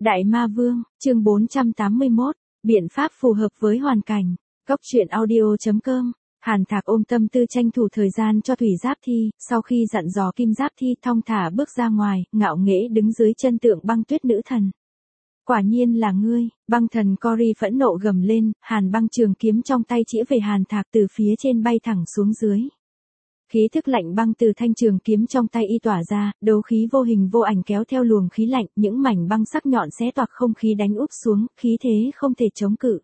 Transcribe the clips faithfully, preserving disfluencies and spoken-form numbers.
Đại Ma Vương, chương bốn trăm tám mươi mốt, biện pháp phù hợp với hoàn cảnh. Cốc truyện audio chấm com. Hàn Thạc ôm tâm tư tranh thủ thời gian cho Thủy Giáp Thi, sau khi dặn dò Kim Giáp Thi thong thả bước ra ngoài, ngạo nghễ đứng dưới chân tượng băng tuyết nữ thần. Quả nhiên là ngươi, băng thần Cory phẫn nộ gầm lên, hàn băng trường kiếm trong tay chĩa về Hàn Thạc từ phía trên bay thẳng xuống dưới. Khí thức lạnh băng từ thanh trường kiếm trong tay y tỏa ra, đấu khí vô hình vô ảnh kéo theo luồng khí lạnh, những mảnh băng sắc nhọn xé toạc không khí đánh úp xuống, khí thế không thể chống cự.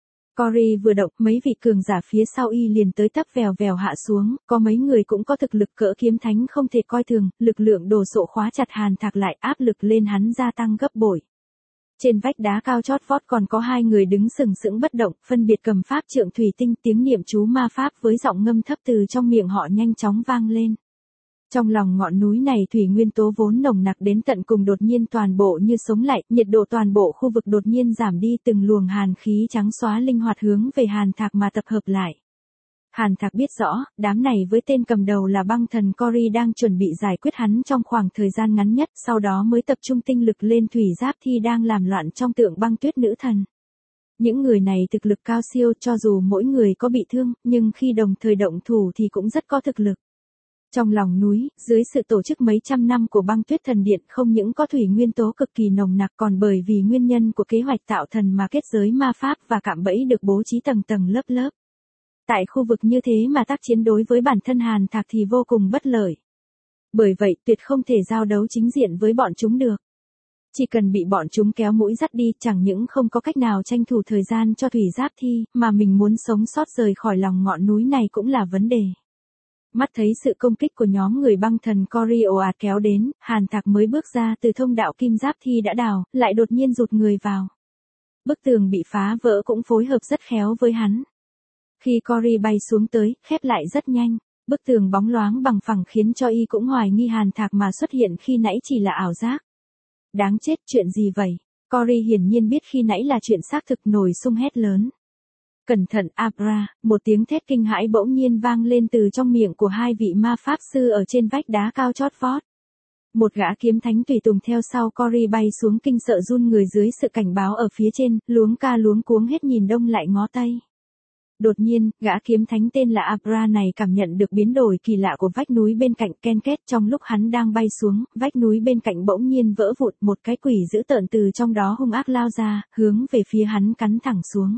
Cory vừa động, mấy vị cường giả phía sau y liền tới tấp vèo vèo hạ xuống, có mấy người cũng có thực lực cỡ kiếm thánh không thể coi thường, lực lượng đồ sộ khóa chặt Hàn Thạc lại, áp lực lên hắn gia tăng gấp bội. Trên vách đá cao chót vót còn có hai người đứng sừng sững bất động, phân biệt cầm pháp trượng thủy tinh, tiếng niệm chú ma pháp với giọng ngâm thấp từ trong miệng họ nhanh chóng vang lên. Trong lòng ngọn núi này thủy nguyên tố vốn nồng nặc đến tận cùng đột nhiên toàn bộ như sống lại, nhiệt độ toàn bộ khu vực đột nhiên giảm đi, từng luồng hàn khí trắng xóa linh hoạt hướng về Hàn Thạc mà tập hợp lại. Hàn Thạc biết rõ, đám này với tên cầm đầu là băng thần Cory đang chuẩn bị giải quyết hắn trong khoảng thời gian ngắn nhất, sau đó mới tập trung tinh lực lên Thủy Giáp Thi đang làm loạn trong tượng băng tuyết nữ thần. Những người này thực lực cao siêu, cho dù mỗi người có bị thương, nhưng khi đồng thời động thủ thì cũng rất có thực lực. Trong lòng núi, dưới sự tổ chức mấy trăm năm của băng tuyết thần điện, không những có thủy nguyên tố cực kỳ nồng nặc, còn bởi vì nguyên nhân của kế hoạch tạo thần mà kết giới ma pháp và cạm bẫy được bố trí tầng tầng lớp lớp. Tại khu vực như thế mà tác chiến đối với bản thân Hàn Thạc thì vô cùng bất lợi. Bởi vậy tuyệt không thể giao đấu chính diện với bọn chúng được. Chỉ cần bị bọn chúng kéo mũi dắt đi, chẳng những không có cách nào tranh thủ thời gian cho Thủy Giáp Thi, mà mình muốn sống sót rời khỏi lòng ngọn núi này cũng là vấn đề. Mắt thấy sự công kích của nhóm người băng thần Cory ồ ạt kéo đến, Hàn Thạc mới bước ra từ thông đạo Kim Giáp Thi đã đào, lại đột nhiên rụt người vào. Bức tường bị phá vỡ cũng phối hợp rất khéo với hắn. Khi Cory bay xuống tới, khép lại rất nhanh, bức tường bóng loáng bằng phẳng khiến cho y cũng hoài nghi Hàn Thạc mà xuất hiện khi nãy chỉ là ảo giác. Đáng chết, chuyện gì vậy? Cory hiển nhiên biết khi nãy là chuyện xác thực, nổi sung hét lớn. Cẩn thận Abra, một tiếng thét kinh hãi bỗng nhiên vang lên từ trong miệng của hai vị ma pháp sư ở trên vách đá cao chót vót. Một gã kiếm thánh tùy tùng theo sau Cory bay xuống, kinh sợ run người dưới sự cảnh báo ở phía trên, luống ca luống cuống hết nhìn đông lại ngó tây. Đột nhiên, gã kiếm thánh tên là Abra này cảm nhận được biến đổi kỳ lạ của vách núi bên cạnh, ken két, trong lúc hắn đang bay xuống, vách núi bên cạnh bỗng nhiên vỡ vụn, một cái quỷ dữ tợn từ trong đó hung ác lao ra, hướng về phía hắn cắn thẳng xuống.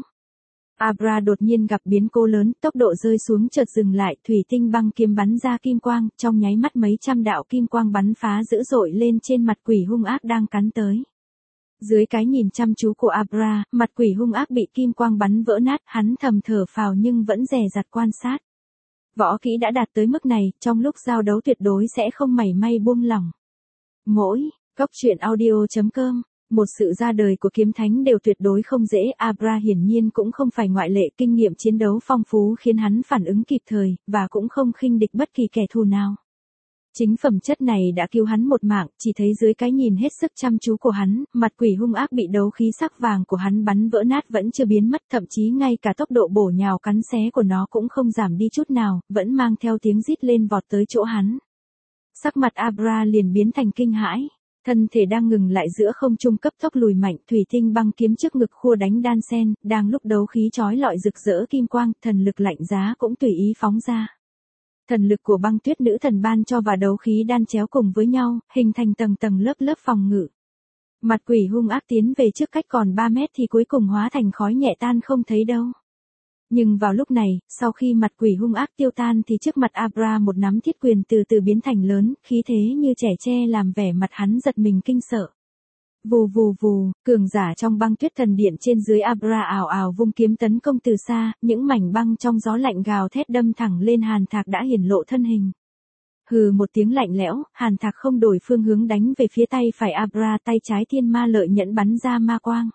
Abra đột nhiên gặp biến cố lớn, tốc độ rơi xuống chợt dừng lại, thủy tinh băng kiếm bắn ra kim quang, trong nháy mắt mấy trăm đạo kim quang bắn phá dữ dội lên trên mặt quỷ hung ác đang cắn tới. Dưới cái nhìn chăm chú của Abra, mặt quỷ hung ác bị kim quang bắn vỡ nát, hắn thầm thở phào nhưng vẫn dè dặt quan sát. Võ kỹ đã đạt tới mức này, trong lúc giao đấu tuyệt đối sẽ không mảy may buông lỏng. Mỗi, cốc truyện audio chấm com. Một sự ra đời của kiếm thánh đều tuyệt đối không dễ, Abra hiển nhiên cũng không phải ngoại lệ, kinh nghiệm chiến đấu phong phú khiến hắn phản ứng kịp thời, và cũng không khinh địch bất kỳ kẻ thù nào. Chính phẩm chất này đã cứu hắn một mạng, chỉ thấy dưới cái nhìn hết sức chăm chú của hắn, mặt quỷ hung ác bị đấu khí sắc vàng của hắn bắn vỡ nát vẫn chưa biến mất, thậm chí ngay cả tốc độ bổ nhào cắn xé của nó cũng không giảm đi chút nào, vẫn mang theo tiếng rít lên vọt tới chỗ hắn. Sắc mặt Abra liền biến thành kinh hãi. Thân thể đang ngừng lại giữa không trung cấp tốc lùi mạnh, thủy tinh băng kiếm trước ngực khua đánh đan sen, đang lúc đấu khí chói lọi rực rỡ kim quang, thần lực lạnh giá cũng tùy ý phóng ra. Thần lực của băng tuyết nữ thần ban cho và đấu khí đan chéo cùng với nhau, hình thành tầng tầng lớp lớp phòng ngự. Mặt quỷ hung ác tiến về trước cách còn ba mét thì cuối cùng hóa thành khói nhẹ tan không thấy đâu. Nhưng vào lúc này, sau khi mặt quỷ hung ác tiêu tan thì trước mặt Abra một nắm thiết quyền từ từ biến thành lớn, khí thế như trẻ tre làm vẻ mặt hắn giật mình kinh sợ. Vù vù vù, cường giả trong băng tuyết thần điện trên dưới Abra ào ào vung kiếm tấn công từ xa, những mảnh băng trong gió lạnh gào thét đâm thẳng lên Hàn Thạc đã hiển lộ thân hình. Hừ một tiếng lạnh lẽo, Hàn Thạc không đổi phương hướng đánh về phía tay phải Abra, tay trái thiên ma lợi nhẫn bắn ra ma quang.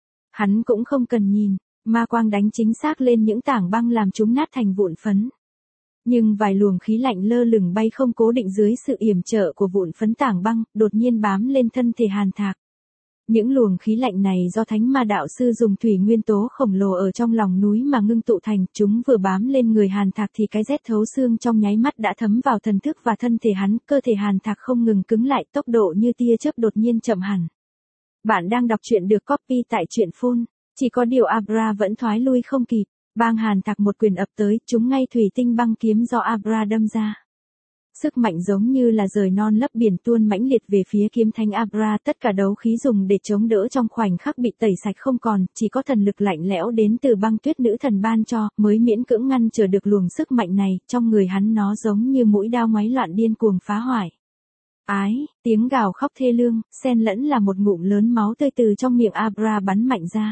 Hắn cũng không cần nhìn. Ma quang đánh chính xác lên những tảng băng làm chúng nát thành vụn phấn. Nhưng vài luồng khí lạnh lơ lửng bay không cố định dưới sự yểm trợ của vụn phấn tảng băng, đột nhiên bám lên thân thể Hàn Thạc. Những luồng khí lạnh này do thánh ma đạo sư dùng thủy nguyên tố khổng lồ ở trong lòng núi mà ngưng tụ thành, chúng vừa bám lên người Hàn Thạc thì cái rét thấu xương trong nháy mắt đã thấm vào thần thức và thân thể hắn, cơ thể Hàn Thạc không ngừng cứng lại, tốc độ như tia chớp đột nhiên chậm hẳn. Bạn đang đọc truyện được copy tại truyện phun. Chỉ có điều Abra vẫn thoái lui không kịp. Bang Hàn Thạc một quyền ập tới, trúng ngay thủy tinh băng kiếm do Abra đâm ra. Sức mạnh giống như là rời non lấp biển tuôn mãnh liệt về phía kiếm thánh Abra, tất cả đấu khí dùng để chống đỡ trong khoảnh khắc bị tẩy sạch không còn, chỉ có thần lực lạnh lẽo đến từ băng tuyết nữ thần ban cho, mới miễn cưỡng ngăn trở được luồng sức mạnh này, trong người hắn nó giống như mũi đao ngoáy loạn điên cuồng phá hoại. Ái, tiếng gào khóc thê lương, xen lẫn là một ngụm lớn máu tươi từ trong miệng Abra bắn mạnh ra.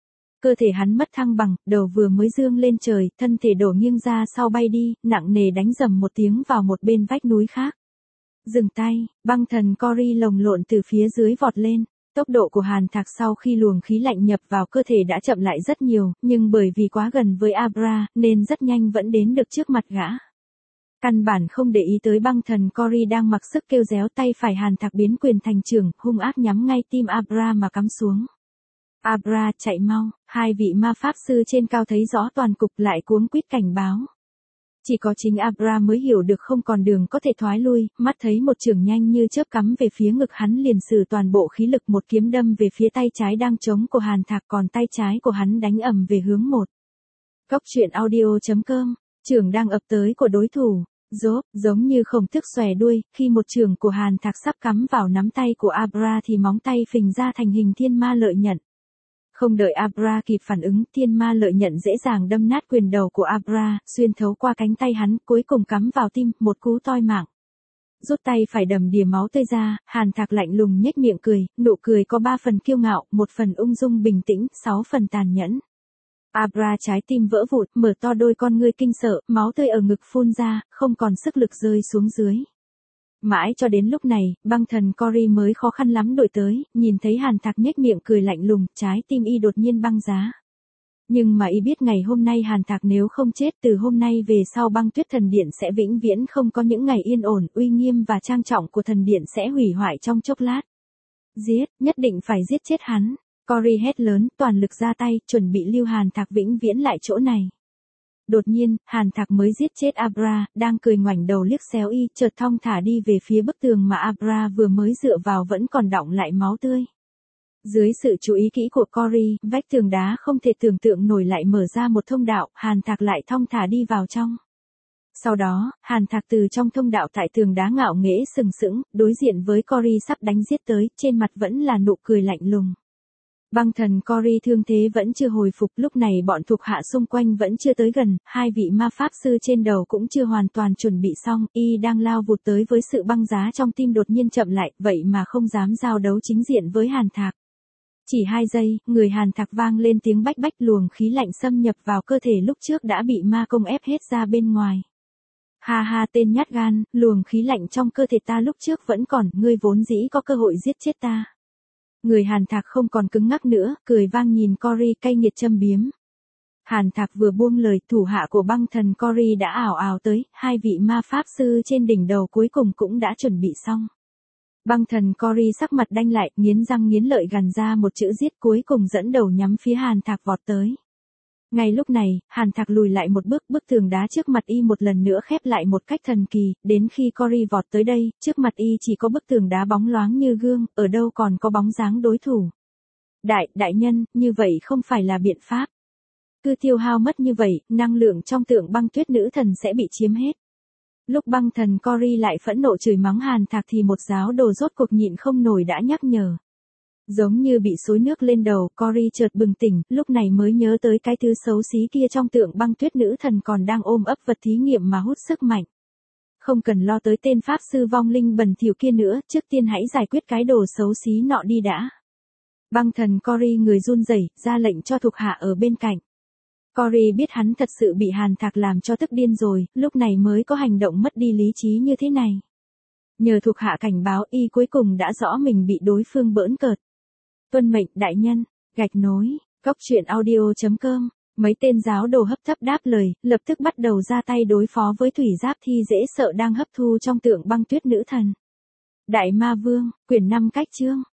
Cơ thể hắn mất thăng bằng, đầu vừa mới dương lên trời, thân thể đổ nghiêng ra sau bay đi, nặng nề đánh dầm một tiếng vào một bên vách núi khác. Dừng tay, băng thần Cory lồng lộn từ phía dưới vọt lên. Tốc độ của Hàn Thạc sau khi luồng khí lạnh nhập vào cơ thể đã chậm lại rất nhiều, nhưng bởi vì quá gần với Abra, nên rất nhanh vẫn đến được trước mặt gã. Căn bản không để ý tới băng thần Cory đang mặc sức kêu réo, tay phải Hàn Thạc biến quyền thành trường, hung ác nhắm ngay tim Abra mà cắm xuống. Abra, chạy mau, hai vị ma pháp sư trên cao thấy rõ toàn cục lại cuống quýt cảnh báo. Chỉ có chính Abra mới hiểu được không còn đường có thể thoái lui, mắt thấy một chưởng nhanh như chớp cắm về phía ngực hắn, liền sử toàn bộ khí lực một kiếm đâm về phía tay trái đang trống của Hàn Thạc, còn tay trái của hắn đánh ầm về hướng một. Góc truyện audio chấm com, chưởng đang ập tới của đối thủ. Rốp, giống như khổng tước xòe đuôi, khi một chưởng của Hàn Thạc sắp cắm vào nắm tay của Abra thì móng tay phình ra thành hình thiên ma lợi nhận. Không đợi Abra kịp phản ứng, thiên ma lợi nhận dễ dàng đâm nát quyền đầu của Abra, xuyên thấu qua cánh tay hắn, cuối cùng cắm vào tim, một cú toi mạng. Rút tay phải đầm đìa máu tươi ra, Hàn Thạc lạnh lùng nhếch miệng cười, nụ cười có ba phần kiêu ngạo, một phần ung dung bình tĩnh, sáu phần tàn nhẫn. Abra trái tim vỡ vụn, mở to đôi con ngươi kinh sợ, máu tươi ở ngực phun ra, không còn sức lực rơi xuống dưới. Mãi cho đến lúc này, băng thần Cory mới khó khăn lắm đuổi tới, nhìn thấy Hàn Thạc nhếch miệng cười lạnh lùng, trái tim y đột nhiên băng giá. Nhưng mà y biết ngày hôm nay Hàn Thạc nếu không chết, từ hôm nay về sau băng tuyết thần điện sẽ vĩnh viễn không có những ngày yên ổn, uy nghiêm và trang trọng của thần điện sẽ hủy hoại trong chốc lát. Giết, nhất định phải giết chết hắn. Cory hét lớn, toàn lực ra tay, chuẩn bị lưu Hàn Thạc vĩnh viễn lại chỗ này. Đột nhiên, Hàn Thạc mới giết chết Abra, đang cười ngoảnh đầu liếc xéo y, chợt thong thả đi về phía bức tường mà Abra vừa mới dựa vào vẫn còn đọng lại máu tươi. Dưới sự chú ý kỹ của Cory, vách tường đá không thể tưởng tượng nổi lại mở ra một thông đạo, Hàn Thạc lại thong thả đi vào trong. Sau đó, Hàn Thạc từ trong thông đạo tại tường đá ngạo nghễ sừng sững, đối diện với Cory sắp đánh giết tới, trên mặt vẫn là nụ cười lạnh lùng. Băng thần Cory thương thế vẫn chưa hồi phục, lúc này bọn thuộc hạ xung quanh vẫn chưa tới gần, hai vị ma pháp sư trên đầu cũng chưa hoàn toàn chuẩn bị xong, y đang lao vụt tới với sự băng giá trong tim đột nhiên chậm lại, vậy mà không dám giao đấu chính diện với Hàn Thạc. Chỉ hai giây, người Hàn Thạc vang lên tiếng bách bách, luồng khí lạnh xâm nhập vào cơ thể lúc trước đã bị ma công ép hết ra bên ngoài. Ha ha, tên nhát gan, luồng khí lạnh trong cơ thể ta lúc trước vẫn còn, ngươi vốn dĩ có cơ hội giết chết ta. Người Hàn Thạc không còn cứng ngắc nữa, cười vang nhìn Cory cay nghiệt châm biếm. Hàn Thạc vừa buông lời, thủ hạ của băng thần Cory đã ảo ảo tới, hai vị ma pháp sư trên đỉnh đầu cuối cùng cũng đã chuẩn bị xong. Băng thần Cory sắc mặt đanh lại, nghiến răng nghiến lợi gằn ra một chữ giết, cuối cùng dẫn đầu nhắm phía Hàn Thạc vọt tới. Ngay lúc này, Hàn Thạc lùi lại một bước, bức tường đá trước mặt y một lần nữa khép lại một cách thần kỳ, đến khi Cory vọt tới đây, trước mặt y chỉ có bức tường đá bóng loáng như gương, ở đâu còn có bóng dáng đối thủ. Đại, đại nhân, như vậy không phải là biện pháp. Cứ tiêu hao mất như vậy, năng lượng trong tượng băng tuyết nữ thần sẽ bị chiếm hết. Lúc băng thần Cory lại phẫn nộ chửi mắng Hàn Thạc thì một giáo đồ rốt cuộc nhịn không nổi đã nhắc nhở. Giống như bị xối nước lên đầu, Cory chợt bừng tỉnh, lúc này mới nhớ tới cái thứ xấu xí kia trong tượng băng tuyết nữ thần còn đang ôm ấp vật thí nghiệm mà hút sức mạnh. Không cần lo tới tên pháp sư vong linh bẩn thỉu kia nữa, trước tiên hãy giải quyết cái đồ xấu xí nọ đi đã. Băng thần Cory người run rẩy, ra lệnh cho thuộc hạ ở bên cạnh. Cory biết hắn thật sự bị Hàn Thạc làm cho tức điên rồi, lúc này mới có hành động mất đi lý trí như thế này. Nhờ thuộc hạ cảnh báo, y cuối cùng đã rõ mình bị đối phương bỡn cợt. Tuân mệnh đại nhân, gạch nối, góc truyện audio chấm com, mấy tên giáo đồ hấp tấp đáp lời, lập tức bắt đầu ra tay đối phó với thủy giáp thi dễ sợ đang hấp thu trong tượng băng tuyết nữ thần. Đại ma vương, quyển năm cách chương.